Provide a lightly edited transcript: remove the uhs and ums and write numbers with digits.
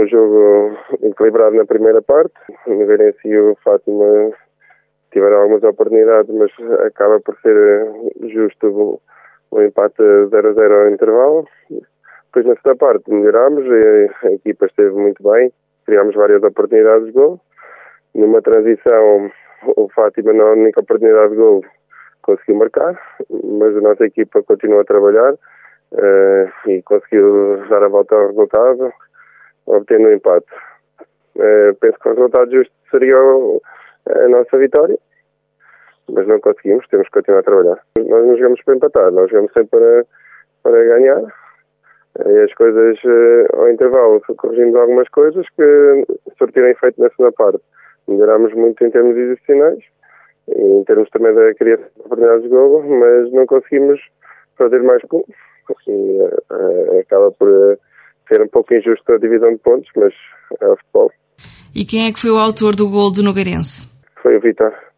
um jogo equilibrado na primeira parte. O Nogueirense e o Fátima tiveram algumas oportunidades, mas acaba por ser justo o empate 0-0 ao intervalo. Depois, na segunda parte, melhorámos, a equipa esteve muito bem, criámos várias oportunidades de gol. Numa transição, o Fátima, na única oportunidade de gol, conseguiu marcar, mas a nossa equipa continuou a trabalhar e conseguiu dar a volta ao resultado, obtendo um empate. Penso que o resultado justo seria a nossa vitória, mas não conseguimos, temos que continuar a trabalhar. Nós não jogamos para empatar, nós jogamos sempre para ganhar. E as coisas, ao intervalo, corrigimos algumas coisas que surtiram efeito na segunda parte. Melhorámos muito em termos excepcionais, e em termos também da criação de oportunidades de golo, mas não conseguimos fazer mais pontos. E acaba por ser um pouco injusto a divisão de pontos, mas é o futebol. E quem é que foi o autor do golo do Nogueirense? Foi o Vitor.